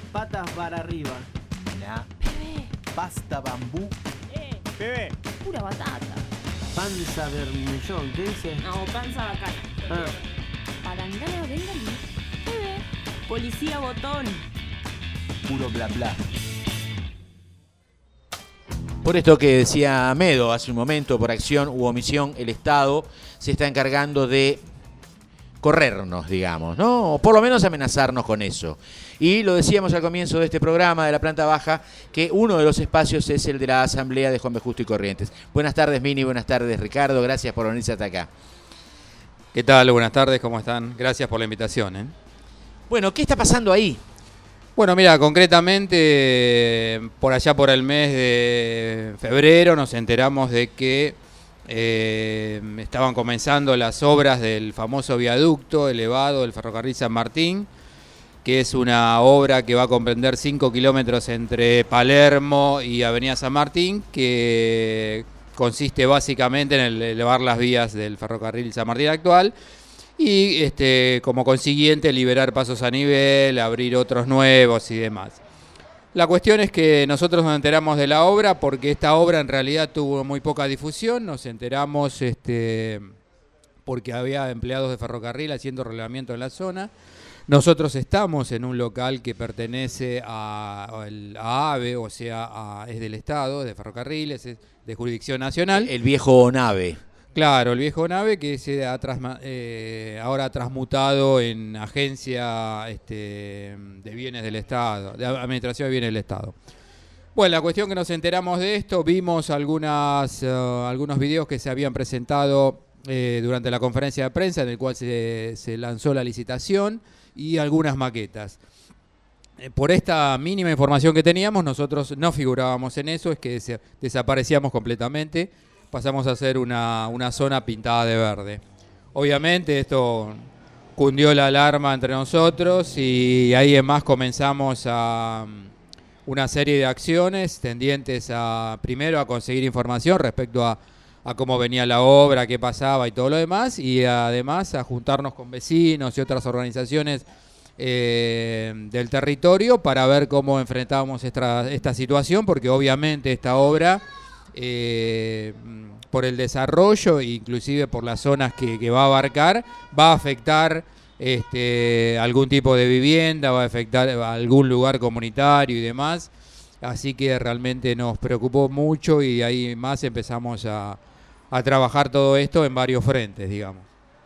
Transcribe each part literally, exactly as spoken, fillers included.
patas para arriba. La Bebé. pasta bambú. Eh, Bebé. pura batata. Panza bermellón, ¿qué dice? No, panza bacán. Ah, Palangana bengalí. Bebé. Policía botón. Puro bla bla. Por esto que decía Medo hace un momento, por acción u omisión, el Estado se está encargando de corrernos, digamos, ¿no? O por lo menos amenazarnos con eso. Y lo decíamos al comienzo de este programa de la planta baja, que uno de los espacios es el de la Asamblea de Juan B. Justo y Corrientes. Buenas tardes, Mini, buenas tardes, Ricardo, gracias por venirse hasta acá. ¿Qué tal? Buenas tardes, ¿cómo están? Gracias por la invitación, ¿eh? Bueno, ¿qué está pasando ahí? Bueno, mira, concretamente, por allá por el mes de febrero nos enteramos de que eh, estaban comenzando las obras del famoso viaducto elevado del ferrocarril San Martín, que es una obra que va a comprender cinco kilómetros entre Palermo y Avenida San Martín, que consiste básicamente en el elevar las vías del ferrocarril San Martín actual y este, como consiguiente liberar pasos a nivel, abrir otros nuevos y demás. La cuestión es que nosotros nos enteramos de la obra porque esta obra en realidad tuvo muy poca difusión. Nos enteramos este, porque había empleados de ferrocarril haciendo relevamiento en la zona. Nosotros estamos en un local que pertenece a, a AVE, o sea, a, es del Estado, de ferrocarriles, es de jurisdicción nacional. El viejo nave. Claro, el viejo nave que se ha trasma, eh, ahora ha transmutado en agencia este, de bienes del Estado, de administración de bienes del Estado. Bueno, la cuestión que nos enteramos de esto, vimos algunas, uh, algunos videos que se habían presentado eh, durante la conferencia de prensa en el cual se, se lanzó la licitación y algunas maquetas. Eh, por esta mínima información que teníamos, nosotros no figurábamos en eso, es que des- desaparecíamos completamente. Pasamos a ser una, una zona pintada de verde. Obviamente esto cundió la alarma entre nosotros y ahí en más comenzamos a una serie de acciones tendientes a, primero, a conseguir información respecto a, a cómo venía la obra, qué pasaba y todo lo demás, y además a juntarnos con vecinos y otras organizaciones eh, del territorio para ver cómo enfrentábamos esta, esta situación, porque obviamente esta obra... Eh, por el desarrollo, inclusive por las zonas que, que va a abarcar, va a afectar este, algún tipo de vivienda, va a afectar algún lugar comunitario y demás, así que realmente nos preocupó mucho y ahí más empezamos a, a trabajar todo esto en varios frentes, digamos.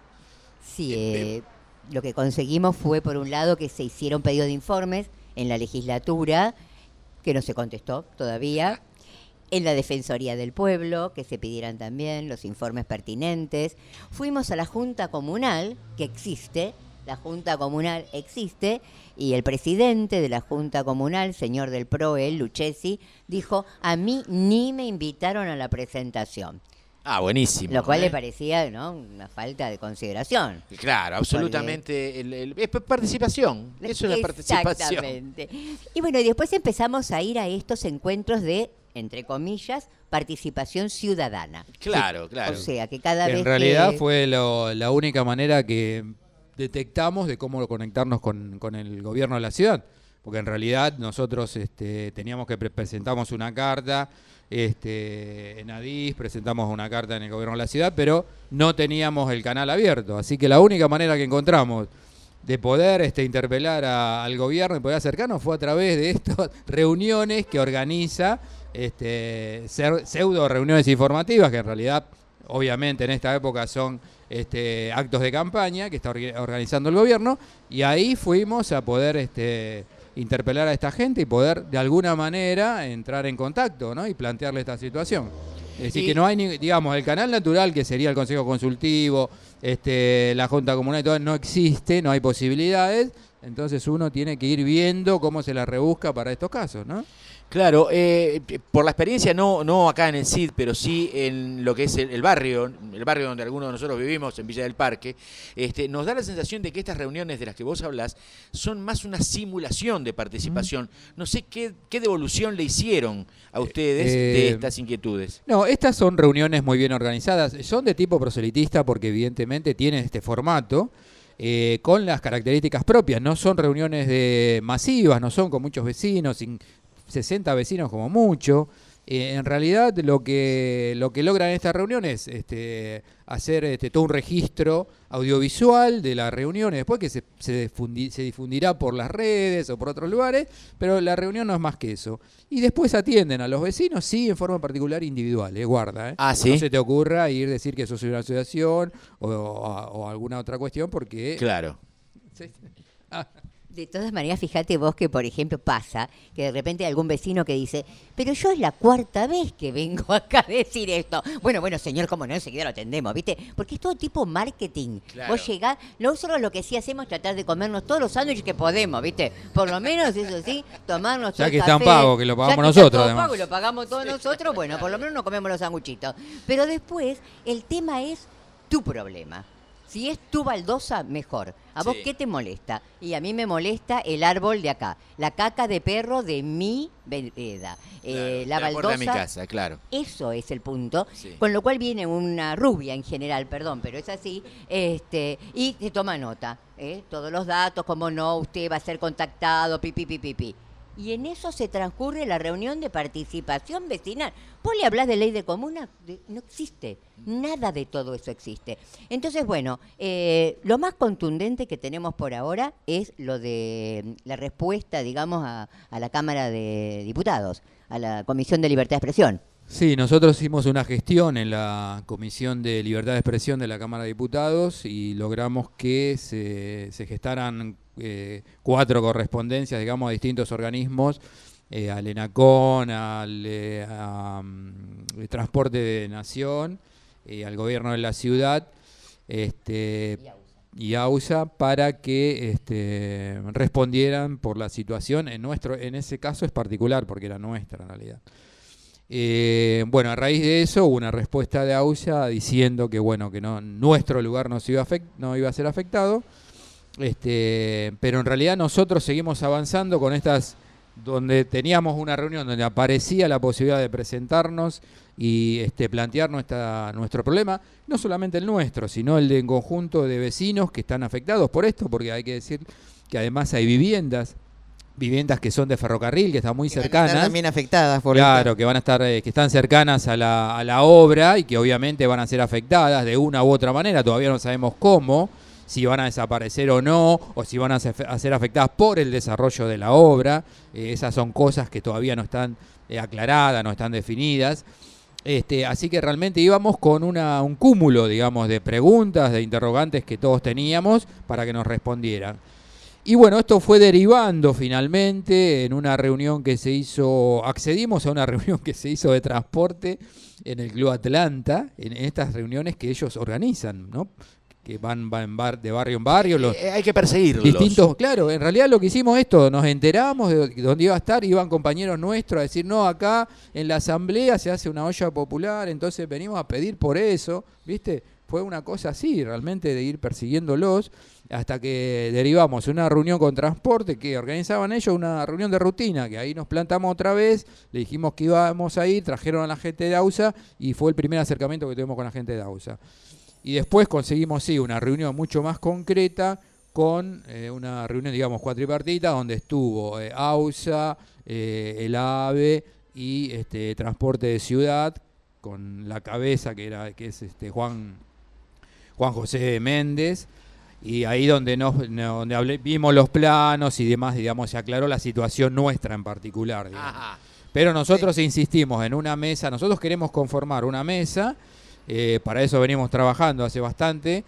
Sí, eh, lo que conseguimos fue, por un lado, que se hiciera un pedido de informes en la legislatura, que no se contestó todavía. En la Defensoría del Pueblo, que se pidieran también los informes pertinentes. Fuimos a la Junta Comunal, que existe, la Junta Comunal existe, y el presidente de la Junta Comunal, señor del P R O E, Lucchesi, dijo, a mí ni me invitaron a la presentación. Ah, buenísimo. Lo cual ¿eh? le parecía, ¿no?, una falta de consideración. Claro, absolutamente. El, el, es participación. Eso es la participación. Exactamente. Y bueno, y después empezamos a ir a estos encuentros de, entre comillas, participación ciudadana. Claro, claro. O sea, que cada En vez realidad que... fue lo, la única manera que detectamos de cómo conectarnos con, con el gobierno de la ciudad. Porque en realidad nosotros este, teníamos que pre presentamos una carta este, en Adis, presentamos una carta en el gobierno de la ciudad, pero no teníamos el canal abierto. Así que la única manera que encontramos de poder este, interpelar a, al gobierno y poder acercarnos fue a través de estas reuniones que organiza, este, pseudo reuniones informativas, que en realidad, obviamente en esta época son este, actos de campaña que está organizando el gobierno, y ahí fuimos a poder este, interpelar a esta gente y poder de alguna manera entrar en contacto, ¿no?, y plantearle esta situación. Es decir, y... que no hay, ni, digamos, el canal natural que sería el Consejo Consultivo, este, la Junta Comunal y todo, no existe, no hay posibilidades, entonces uno tiene que ir viendo cómo se la rebusca para estos casos, ¿no? Claro, eh, por la experiencia, no, no acá en el C I D, pero sí en lo que es el, el barrio, el barrio donde algunos de nosotros vivimos, en Villa del Parque, este, nos da la sensación de que estas reuniones de las que vos hablás son más una simulación de participación. Mm. No sé qué, qué devolución le hicieron a ustedes eh, de estas inquietudes. No, estas son reuniones muy bien organizadas, son de tipo proselitista porque evidentemente tienen este formato. eh, con las características propias. No son reuniones de masivas, no son con muchos vecinos, sin sesenta vecinos como mucho. Eh, en realidad lo que lo que logran estas reuniones es este, hacer este, todo un registro audiovisual de la reunión, y después que se, se, difundi, se difundirá por las redes o por otros lugares, pero la reunión no es más que eso. Y después atienden a los vecinos, sí, en forma particular individual, eh, guarda. Eh. Ah, ¿sí? No se te ocurra ir a decir que sos una asociación o, o, o alguna otra cuestión porque... Claro. Sí. Ah. De todas maneras, fíjate vos que, por ejemplo, pasa que de repente hay algún vecino que dice, pero yo es la cuarta vez que vengo acá a decir esto. Bueno, bueno, señor, cómo no, enseguida lo atendemos, ¿viste? Porque es todo tipo marketing. Claro. Vos llegás, nosotros lo que sí hacemos es tratar de comernos todos los sándwiches que podemos, ¿viste? Por lo menos, eso sí, tomarnos todo Ya el que café. están pagos, que lo pagamos Ya que nosotros, está todo además. pago y lo pagamos todos nosotros, bueno, por lo menos nos comemos los sanguchitos. Pero después, el tema es tu problema. Si es tu baldosa, mejor. ¿A vos Sí. qué te molesta? Y a mí me molesta el árbol de acá. La caca de perro de mi vereda. Eh, Claro, la de la puerta de mi baldosa. casa, claro. Eso es el punto. Sí. Con lo cual viene una rubia en general, perdón, pero es así. este Y te toma nota. ¿eh? Todos los datos, como no, usted va a ser contactado, pipi, pipi, pipi. Y en eso se transcurre la reunión de participación vecinal. Vos le hablás de ley de comuna, de- no existe. Nada de todo eso existe. Entonces, bueno, eh, lo más contundente que tenemos por ahora es lo de la respuesta, digamos, a, a la Cámara de Diputados, a la Comisión de Libertad de Expresión. Sí, nosotros hicimos una gestión en la Comisión de Libertad de Expresión de la Cámara de Diputados y logramos que se, se gestaran eh, cuatro correspondencias, digamos, a distintos organismos, eh, al ENACON, al eh, a, um, el Transporte de Nación, eh, al Gobierno de la Ciudad este, y AUSA, para que este, respondieran por la situación. En, nuestro, en ese caso es particular, porque era nuestra en realidad. Eh, bueno, a raíz de eso hubo una respuesta de AUSA diciendo que bueno, que no, nuestro lugar no, se iba, a afect, no iba a ser afectado, este, pero en realidad nosotros seguimos avanzando con estas, donde teníamos una reunión donde aparecía la posibilidad de presentarnos y este, plantear nuestra, nuestro problema, no solamente el nuestro, sino el de un conjunto de vecinos que están afectados por esto, porque hay que decir que además hay viviendas, viviendas que son de ferrocarril, que están muy Que van a cercanas. estar también afectadas por Claro, esta- que van a estar, eh, que están cercanas a la, a la obra y que obviamente van a ser afectadas de una u otra manera. Todavía no sabemos cómo, si van a desaparecer o no, o si van a ser, a ser afectadas por el desarrollo de la obra. Eh, esas son cosas que todavía no están eh, aclaradas, no están definidas. Este, así que realmente íbamos con una, un cúmulo, digamos, de preguntas, de interrogantes que todos teníamos para que nos respondieran. Y bueno, esto fue derivando finalmente en una reunión que se hizo, accedimos a una reunión que se hizo de transporte en el Club Atlanta, en estas reuniones que ellos organizan, ¿no? Que van, van bar, de barrio en barrio, los Eh, hay que perseguirlos. distintos, claro, en realidad lo que hicimos esto, nos enteramos de dónde iba a estar, iban compañeros nuestros a decir, no, acá en la asamblea se hace una olla popular, entonces venimos a pedir por eso, ¿viste? Fue una cosa así, realmente, de ir persiguiéndolos, hasta que derivamos una reunión con transporte que organizaban ellos, una reunión de rutina, que ahí nos plantamos otra vez, le dijimos que íbamos a ir, trajeron a la gente de AUSA y fue el primer acercamiento que tuvimos con la gente de AUSA. Y después conseguimos, sí, una reunión mucho más concreta con eh, una reunión, digamos, cuatripartita, donde estuvo eh, AUSA, eh, el AVE y este, Transporte de Ciudad, con la cabeza que era que es este Juan Juan José Méndez, y ahí donde nos donde hablé, vimos los planos y demás, digamos, se aclaró la situación nuestra en particular, digamos. Ajá. Pero nosotros insistimos en una mesa, nosotros queremos conformar una mesa, eh, para eso venimos trabajando hace bastante,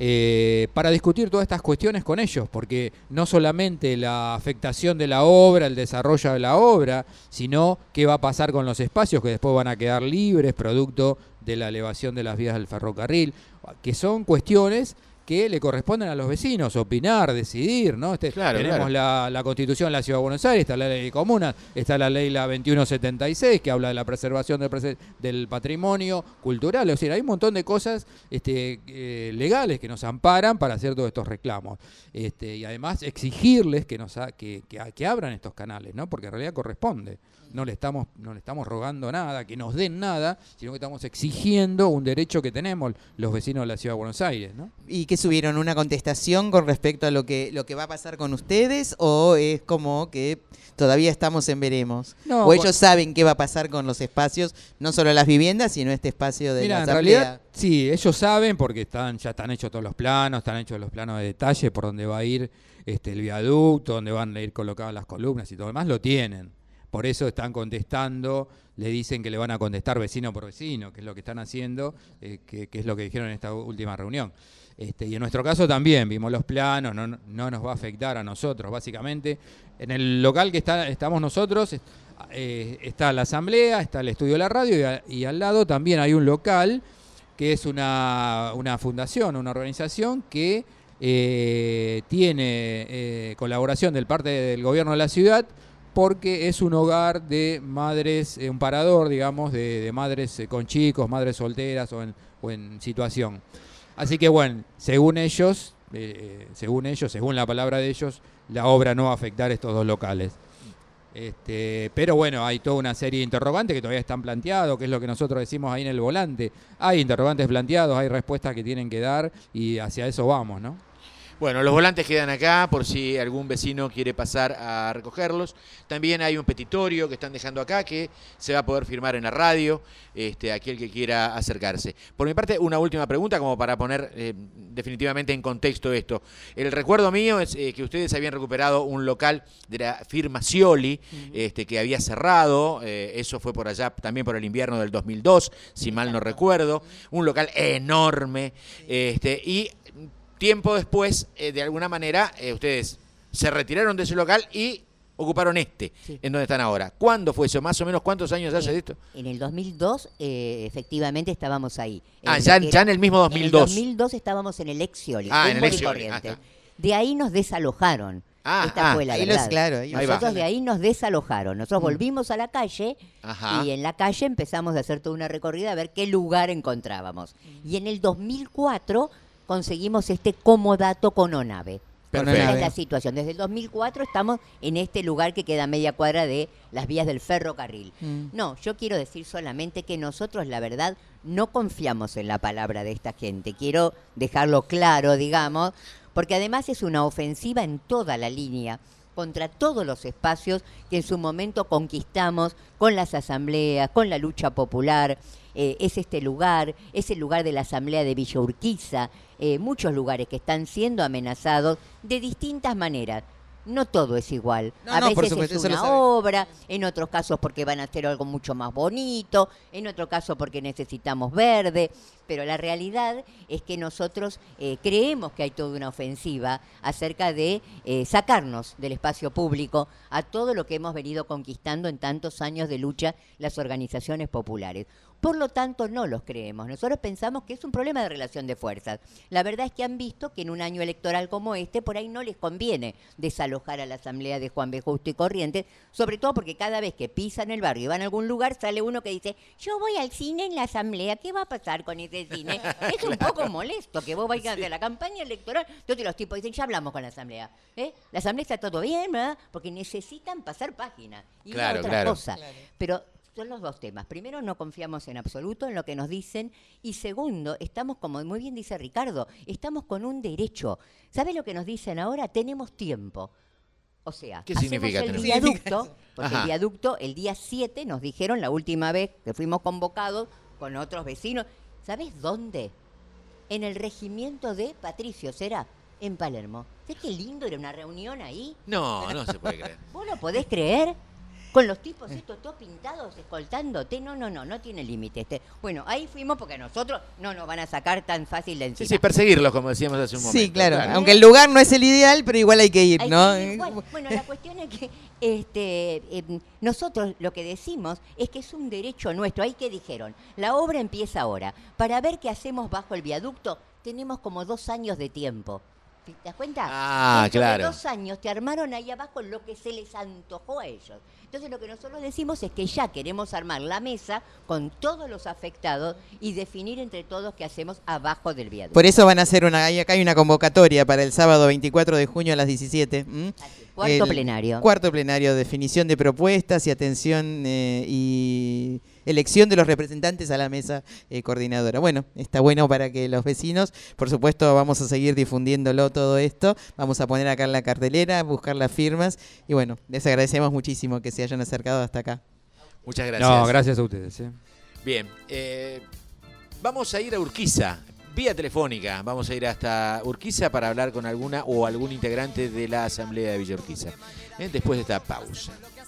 eh, para discutir todas estas cuestiones con ellos, porque no solamente la afectación de la obra, el desarrollo de la obra, sino qué va a pasar con los espacios que después van a quedar libres, producto de la elevación de las vías del ferrocarril, que son cuestiones que le corresponden a los vecinos, opinar, decidir, ¿no? Este, Claro, tenemos claro. La, la Constitución de la Ciudad de Buenos Aires, está la Ley de Comunas, está la Ley la veintiuno setenta y seis, que habla de la preservación del, prese- del patrimonio cultural, es decir, hay un montón de cosas este, eh, legales que nos amparan para hacer todos estos reclamos. Este, y además exigirles que, nos ha- que, que, que abran estos canales, ¿no? Porque en realidad corresponde. No le estamos no le estamos rogando nada, que nos den nada, sino que estamos exigiendo un derecho que tenemos los vecinos de la Ciudad de Buenos Aires, ¿no? Y que ¿qué subieron? ¿Una contestación con respecto a lo que, lo que va a pasar con ustedes? ¿O es como que todavía estamos en veremos? No, ¿O ellos bueno. saben qué va a pasar con los espacios, no solo las viviendas, sino este espacio de Mira, la en asamblea? realidad, sí, ellos saben porque están ya están hechos todos los planos, están hechos los planos de detalle por donde va a ir este, el viaducto, donde van a ir colocadas las columnas y todo lo demás, lo tienen. Por eso están contestando, le dicen que le van a contestar vecino por vecino, que es lo que están haciendo, eh, que, que es lo que dijeron en esta última reunión. Este, y en nuestro caso también, vimos los planos, no, no nos va a afectar a nosotros, básicamente. En el local que está, estamos nosotros, eh, está la asamblea, está el estudio de la radio, y, a, y al lado también hay un local que es una, una fundación, una organización que eh, tiene eh, colaboración del parte del gobierno de la ciudad, porque es un hogar de madres, eh, un parador, digamos, de, de madres eh, con chicos, madres solteras o en, o en situación. Así que bueno, según ellos, eh, según ellos, según la palabra de ellos, la obra no va a afectar estos dos locales. Este, pero bueno, hay toda una serie de interrogantes que todavía están planteados, que es lo que nosotros decimos ahí en el volante. Hay interrogantes planteados, hay respuestas que tienen que dar y hacia eso vamos, ¿no? Bueno, los volantes quedan acá por si algún vecino quiere pasar a recogerlos. También hay un petitorio que están dejando acá que se va a poder firmar en la radio, este, aquel que quiera acercarse. Por mi parte, una última pregunta como para poner eh, definitivamente en contexto esto. El recuerdo mío es eh, que ustedes habían recuperado un local de la firma Scioli, uh-huh. este, que había cerrado, eh, eso fue por allá también por el invierno del dos mil dos, si mal no recuerdo, un local enorme, este, y tiempo después, eh, de alguna manera, eh, ustedes se retiraron de ese local y ocuparon este, sí. en donde están ahora. ¿Cuándo fue eso? ¿Más o menos cuántos años hace de esto? En el dos mil dos, eh, efectivamente, estábamos ahí. Ah, ya, ya en el mismo dos mil dos. En el dos mil dos estábamos en el ex Scioli. Ah, en el ex Scioli. Ah, de ahí nos desalojaron. Ah, Esta ah, fue la ahí verdad. Los, claro, ahí Nosotros va. de ahí nos desalojaron. Nosotros mm. volvimos a la calle Ajá. y en la calle empezamos a hacer toda una recorrida a ver qué lugar encontrábamos. Mm. Y en el dos mil cuatro conseguimos este comodato con ONAVE. Perfecto. Esa es la situación. Desde el dos mil cuatro estamos en este lugar que queda a media cuadra de las vías del ferrocarril. Mm. No, yo quiero decir solamente que nosotros, la verdad, no confiamos en la palabra de esta gente. Quiero dejarlo claro, digamos, porque además es una ofensiva en toda la línea contra todos los espacios que en su momento conquistamos con las asambleas, con la lucha popular. Eh, es este lugar, es el lugar de la asamblea de Villa Urquiza, eh, muchos lugares que están siendo amenazados de distintas maneras. No todo es igual. No, a no, veces supuesto, es una obra, en otros casos porque van a hacer algo mucho más bonito, en otro caso porque necesitamos verde, pero la realidad es que nosotros eh, creemos que hay toda una ofensiva acerca de eh, sacarnos del espacio público a todo lo que hemos venido conquistando en tantos años de lucha las organizaciones populares. Por lo tanto, no los creemos. Nosotros pensamos que es un problema de relación de fuerzas. La verdad es que han visto que en un año electoral como este, por ahí no les conviene desalojar a la asamblea de Juan B. Justo y Corrientes, sobre todo porque cada vez que pisan el barrio y van a algún lugar, sale uno que dice, yo voy al cine en la asamblea, ¿qué va a pasar con ese cine? Es un poco molesto que vos vayas sí. a la campaña electoral. Entonces los tipos dicen, ya hablamos con la asamblea. ¿Eh? La asamblea está todo bien, ¿verdad? Porque necesitan pasar página. Y claro, otra claro. cosa. Claro. Pero son los dos temas. Primero, no confiamos en absoluto en lo que nos dicen. Y segundo, estamos, como muy bien dice Ricardo, estamos con un derecho. ¿Sabe lo que nos dicen ahora? Tenemos tiempo. O sea, ¿qué hacemos significa el tener viaducto, porque Ajá. el viaducto el día siete nos dijeron la última vez que fuimos convocados con otros vecinos. ¿Sabés dónde? En el regimiento de Patricio, ¿será? En Palermo. ¿Sabés qué lindo era una reunión ahí? No, no se puede creer. ¿Vos lo podés creer? Con los tipos estos todos pintados, escoltándote. No, no, no, no tiene límite. Este. Bueno, ahí fuimos porque nosotros no nos van a sacar tan fácil de encima. Sí, sí, perseguirlos, como decíamos hace un momento. Sí, claro. claro. Aunque el lugar no es el ideal, pero igual hay que ir, hay ¿no? que ir igual. Bueno, la cuestión es que este, eh, nosotros lo que decimos es que es un derecho nuestro. Ahí que dijeron, la obra empieza ahora. Para ver qué hacemos bajo el viaducto, tenemos como dos años de tiempo. ¿Te das cuenta? Ah, Dentro claro. de dos años te armaron ahí abajo lo que se les antojó a ellos. Entonces lo que nosotros decimos es que ya queremos armar la mesa con todos los afectados y definir entre todos qué hacemos abajo del viaducto. Por eso van a hacer una, acá hay una convocatoria para el sábado veinticuatro de junio a las diecisiete. ¿Mm? Así, cuarto el plenario. Cuarto plenario, definición de propuestas y atención eh, y elección de los representantes a la mesa eh, coordinadora. Bueno, está bueno para que los vecinos, por supuesto, vamos a seguir difundiéndolo todo esto, vamos a poner acá en la cartelera, buscar las firmas y bueno, les agradecemos muchísimo que se hayan acercado hasta acá. Muchas gracias. No, gracias a ustedes. ¿eh? Bien, eh, vamos a ir a Urquiza, vía telefónica. Vamos a ir hasta Urquiza para hablar con alguna o algún integrante de la Asamblea de Villa Urquiza. Eh, después de esta pausa.